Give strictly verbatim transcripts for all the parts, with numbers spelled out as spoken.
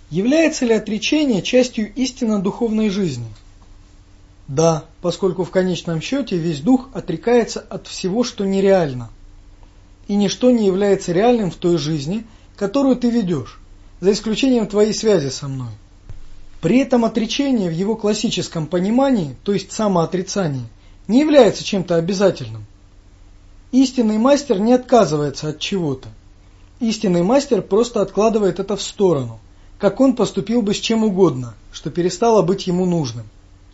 Является ли отречение частью истинно духовной жизни? Да, поскольку в конечном счете весь дух отрекается от всего, что нереально. И ничто не является реальным в той жизни, которую ты ведешь, за исключением твоей связи со мной. При этом отречение в его классическом понимании, то есть самоотрицание, не является чем-то обязательным. Истинный мастер не отказывается от чего-то. Истинный мастер просто откладывает это в сторону, как он поступил бы с чем угодно, что перестало быть ему нужным.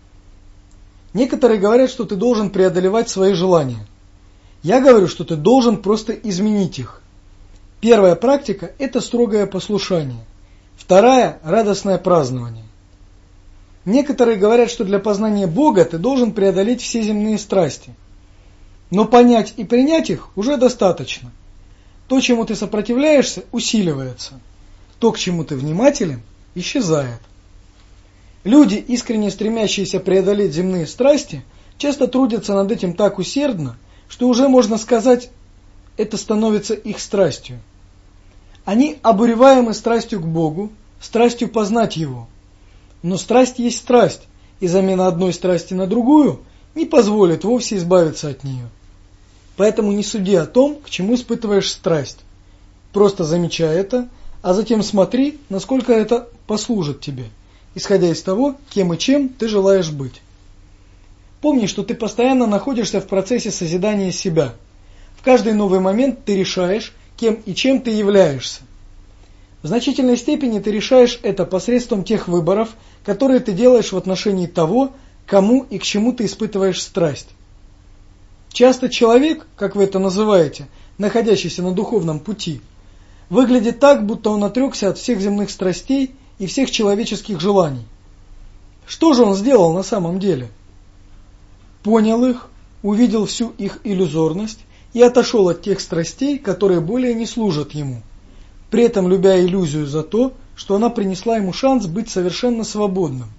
Некоторые говорят, что ты должен преодолевать свои желания. Я говорю, что ты должен просто изменить их. Первая практика – это строгое послушание. Вторая – радостное празднование. Некоторые говорят, что для познания Бога ты должен преодолеть все земные страсти. Но понять и принять их уже достаточно. То, чему ты сопротивляешься, усиливается. То, к чему ты внимателен, исчезает. Люди, искренне стремящиеся преодолеть земные страсти, часто трудятся над этим так усердно, что уже можно сказать, это становится их страстью. Они обуреваемы страстью к Богу, страстью познать Его. Но страсть есть страсть, и замена одной страсти на другую не позволит вовсе избавиться от нее. Поэтому не суди о том, к чему испытываешь страсть. Просто замечай это, а затем смотри, насколько это послужит тебе, исходя из того, кем и чем ты желаешь быть. Помни, что ты постоянно находишься в процессе созидания себя. В каждый новый момент ты решаешь, кем и чем ты являешься. В значительной степени ты решаешь это посредством тех выборов, которые ты делаешь в отношении того, кому и к чему ты испытываешь страсть. Часто человек, как вы это называете, находящийся на духовном пути, выглядит так, будто он отрекся от всех земных страстей и всех человеческих желаний. Что же он сделал на самом деле? Понял их, увидел всю их иллюзорность и отошел от тех страстей, которые более не служат ему, при этом любя иллюзию за то, что она принесла ему шанс быть совершенно свободным.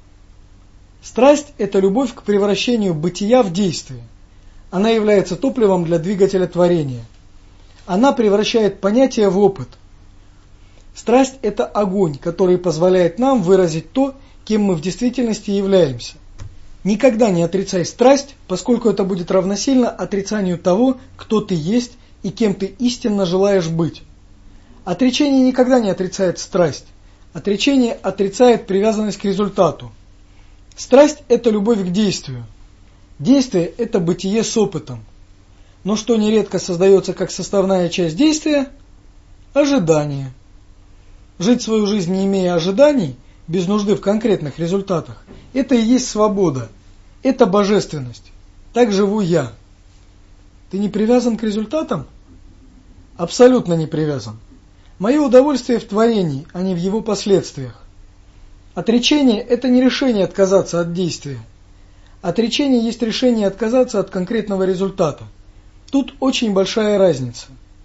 Страсть – это любовь к превращению бытия в действие. Она является топливом для двигателя творения. Она превращает понятие в опыт. Страсть – это огонь, который позволяет нам выразить то, кем мы в действительности являемся. Никогда не отрицай страсть, поскольку это будет равносильно отрицанию того, кто ты есть и кем ты истинно желаешь быть. Отречение никогда не отрицает страсть. Отречение отрицает привязанность к результату. Страсть – это любовь к действию. Действие – это бытие с опытом. Но что нередко создается как составная часть действия – ожидание. Жить свою жизнь, не имея ожиданий, без нужды в конкретных результатах – это и есть свобода. Это божественность. Так живу я. Ты не привязан к результатам? Абсолютно не привязан. Мое удовольствие в творении, а не в его последствиях. Отречение – это не решение отказаться от действия. Отречение есть решение отказаться от конкретного результата. Тут очень большая разница.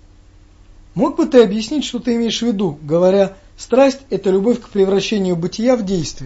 Мог бы ты объяснить, что ты имеешь в виду, говоря, страсть – это любовь к превращению бытия в действие?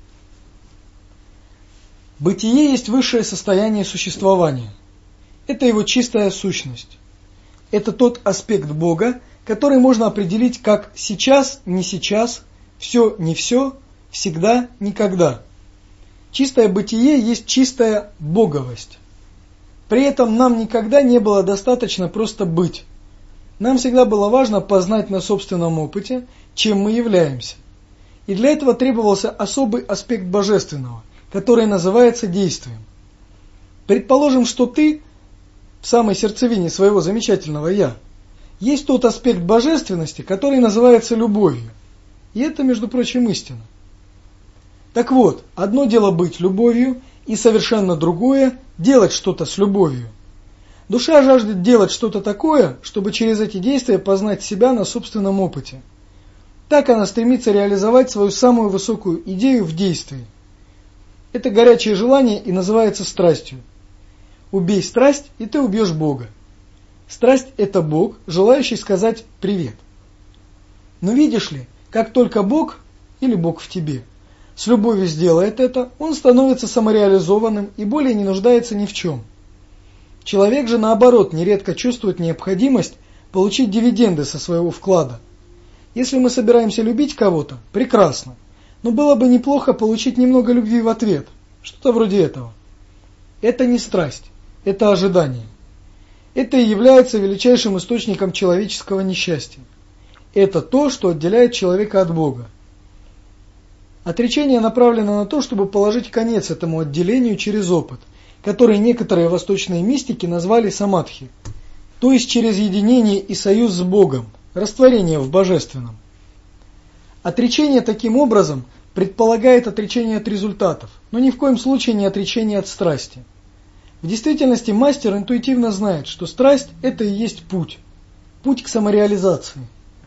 Бытие есть высшее состояние существования. Это его чистая сущность. Это тот аспект Бога, который можно определить как сейчас, не сейчас, все, не все, всегда, никогда. Чистое бытие есть чистая боговость. При этом нам никогда не было достаточно просто быть. Нам всегда было важно познать на собственном опыте, чем мы являемся. И для этого требовался особый аспект божественного, который называется действием. Предположим, что ты, в самой сердцевине своего замечательного «я», есть тот аспект божественности, который называется любовью. И это, между прочим, истина. Так вот, одно дело быть любовью, и совершенно другое – делать что-то с любовью. Душа жаждет делать что-то такое, чтобы через эти действия познать себя на собственном опыте. Так она стремится реализовать свою самую высокую идею в действии. Это горячее желание и называется страстью. Убей страсть, и ты убьешь Бога. Страсть – это Бог, желающий сказать «привет». Но видишь ли, как только Бог, или Бог в тебе, с любовью сделает это, он становится самореализованным и более не нуждается ни в чем. Человек же, наоборот, нередко чувствует необходимость получить дивиденды со своего вклада. Если мы собираемся любить кого-то, прекрасно, но было бы неплохо получить немного любви в ответ, что-то вроде этого. Это не страсть, это ожидание. Это и является величайшим источником человеческого несчастья. Это то, что отделяет человека от Бога. Отречение направлено на то, чтобы положить конец этому отделению через опыт, который некоторые восточные мистики назвали самадхи, то есть через единение и союз с Богом, растворение в божественном. Отречение таким образом предполагает отречение от результатов, но ни в коем случае не отречение от страсти. В действительности мастер интуитивно знает, что страсть – это и есть путь, путь к самореализации.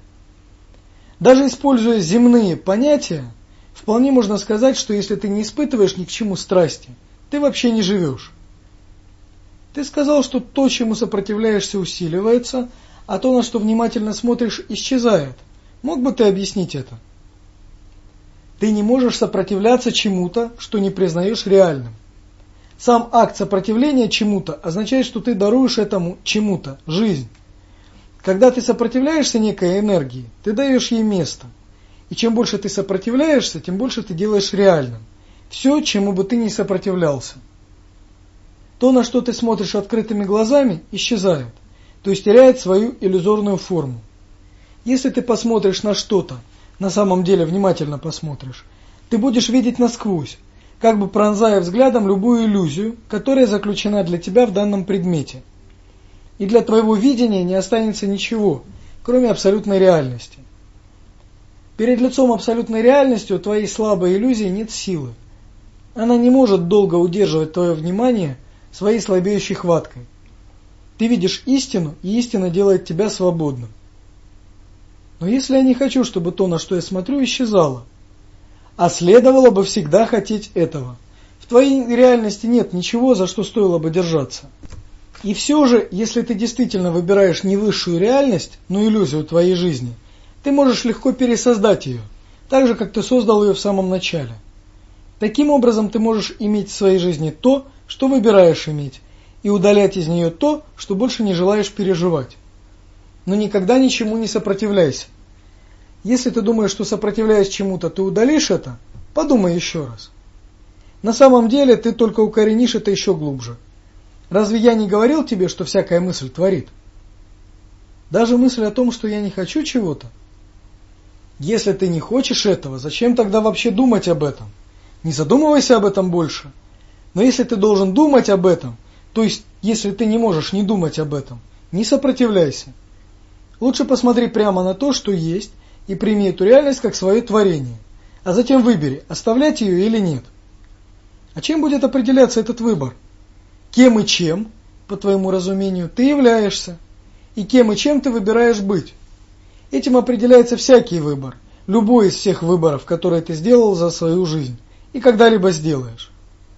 Даже используя земные понятия, вполне можно сказать, что если ты не испытываешь ни к чему страсти, ты вообще не живешь. Ты сказал, что то, чему сопротивляешься, усиливается, а то, на что внимательно смотришь, исчезает. Мог бы ты объяснить это? Ты не можешь сопротивляться чему-то, что не признаешь реальным. Сам акт сопротивления чему-то означает, что ты даруешь этому чему-то жизнь. Когда ты сопротивляешься некой энергии, ты даешь ей место. И чем больше ты сопротивляешься, тем больше ты делаешь реальным все, чему бы ты ни сопротивлялся. То, на что ты смотришь открытыми глазами, исчезает, то есть теряет свою иллюзорную форму. Если ты посмотришь на что-то, на самом деле внимательно посмотришь, ты будешь видеть насквозь, как бы пронзая взглядом любую иллюзию, которая заключена для тебя в данном предмете. И для твоего видения не останется ничего, кроме абсолютной реальности. Перед лицом абсолютной реальности у твоей слабой иллюзии нет силы. Она не может долго удерживать твое внимание своей слабеющей хваткой. Ты видишь истину, и истина делает тебя свободным. Но если я не хочу, чтобы то, на что я смотрю, исчезало, а следовало бы всегда хотеть этого, в твоей реальности нет ничего, за что стоило бы держаться. И все же, если ты действительно выбираешь не высшую реальность, но иллюзию твоей жизни, ты можешь легко пересоздать ее, так же, как ты создал ее в самом начале. Таким образом, ты можешь иметь в своей жизни то, что выбираешь иметь, и удалять из нее то, что больше не желаешь переживать. Но никогда ничему не сопротивляйся. Если ты думаешь, что сопротивляясь чему-то, ты удалишь это, подумай еще раз. На самом деле, ты только укоренишь это еще глубже. Разве я не говорил тебе, что всякая мысль творит? Даже мысль о том, что я не хочу чего-то. Если ты не хочешь этого, зачем тогда вообще думать об этом? Не задумывайся об этом больше. Но если ты должен думать об этом, то есть если ты не можешь не думать об этом, не сопротивляйся. Лучше посмотри прямо на то, что есть, и прими эту реальность как свое творение, а затем выбери, оставлять ее или нет. А чем будет определяться этот выбор? Кем и чем, по твоему разумению, ты являешься, и кем и чем ты выбираешь быть. Этим определяется всякий выбор, любой из всех выборов, которые ты сделал за свою жизнь и когда-либо сделаешь.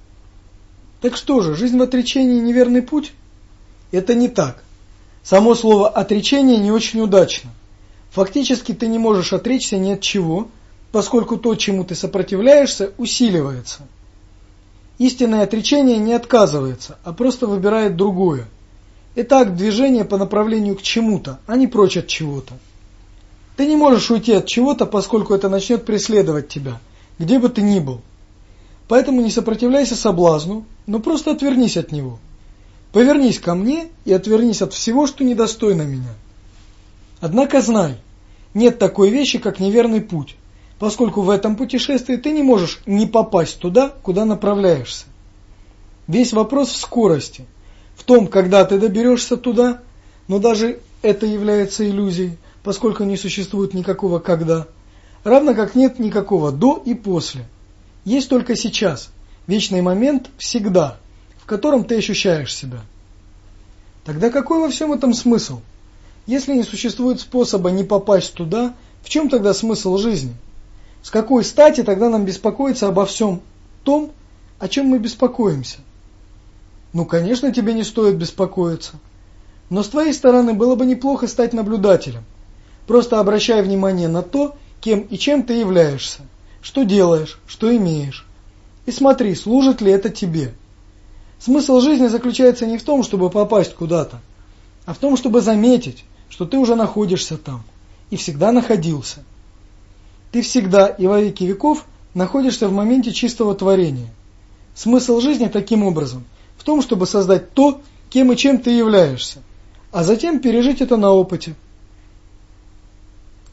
Так что же, жизнь в отречении неверный путь? Это не так. Само слово «отречение» не очень удачно. Фактически ты не можешь отречься ни от чего, поскольку то, чему ты сопротивляешься, усиливается. Истинное отречение не отказывается, а просто выбирает другое. Это акт движения по направлению к чему-то, а не прочь от чего-то. Ты не можешь уйти от чего-то, поскольку это начнет преследовать тебя, где бы ты ни был. Поэтому не сопротивляйся соблазну, но просто отвернись от него. Повернись ко мне и отвернись от всего, что недостойно меня. Однако знай, нет такой вещи, как неверный путь, поскольку в этом путешествии ты не можешь не попасть туда, куда направляешься. Весь вопрос в скорости, в том, когда ты доберешься туда, но даже это является иллюзией, поскольку не существует никакого «когда», равно как нет никакого «до» и «после». Есть только сейчас, вечный момент всегда, в котором ты ощущаешь себя. Тогда какой во всем этом смысл? Если не существует способа не попасть туда, в чем тогда смысл жизни? С какой стати тогда нам беспокоиться обо всем том, о чем мы беспокоимся? Ну, конечно, тебе не стоит беспокоиться. Но с твоей стороны было бы неплохо стать наблюдателем. Просто обращай внимание на то, кем и чем ты являешься, что делаешь, что имеешь. И смотри, служит ли это тебе. Смысл жизни заключается не в том, чтобы попасть куда-то, а в том, чтобы заметить, что ты уже находишься там, и всегда находился. Ты всегда и во веки веков находишься в моменте чистого творения. Смысл жизни таким образом в том, чтобы создать то, кем и чем ты являешься, а затем пережить это на опыте.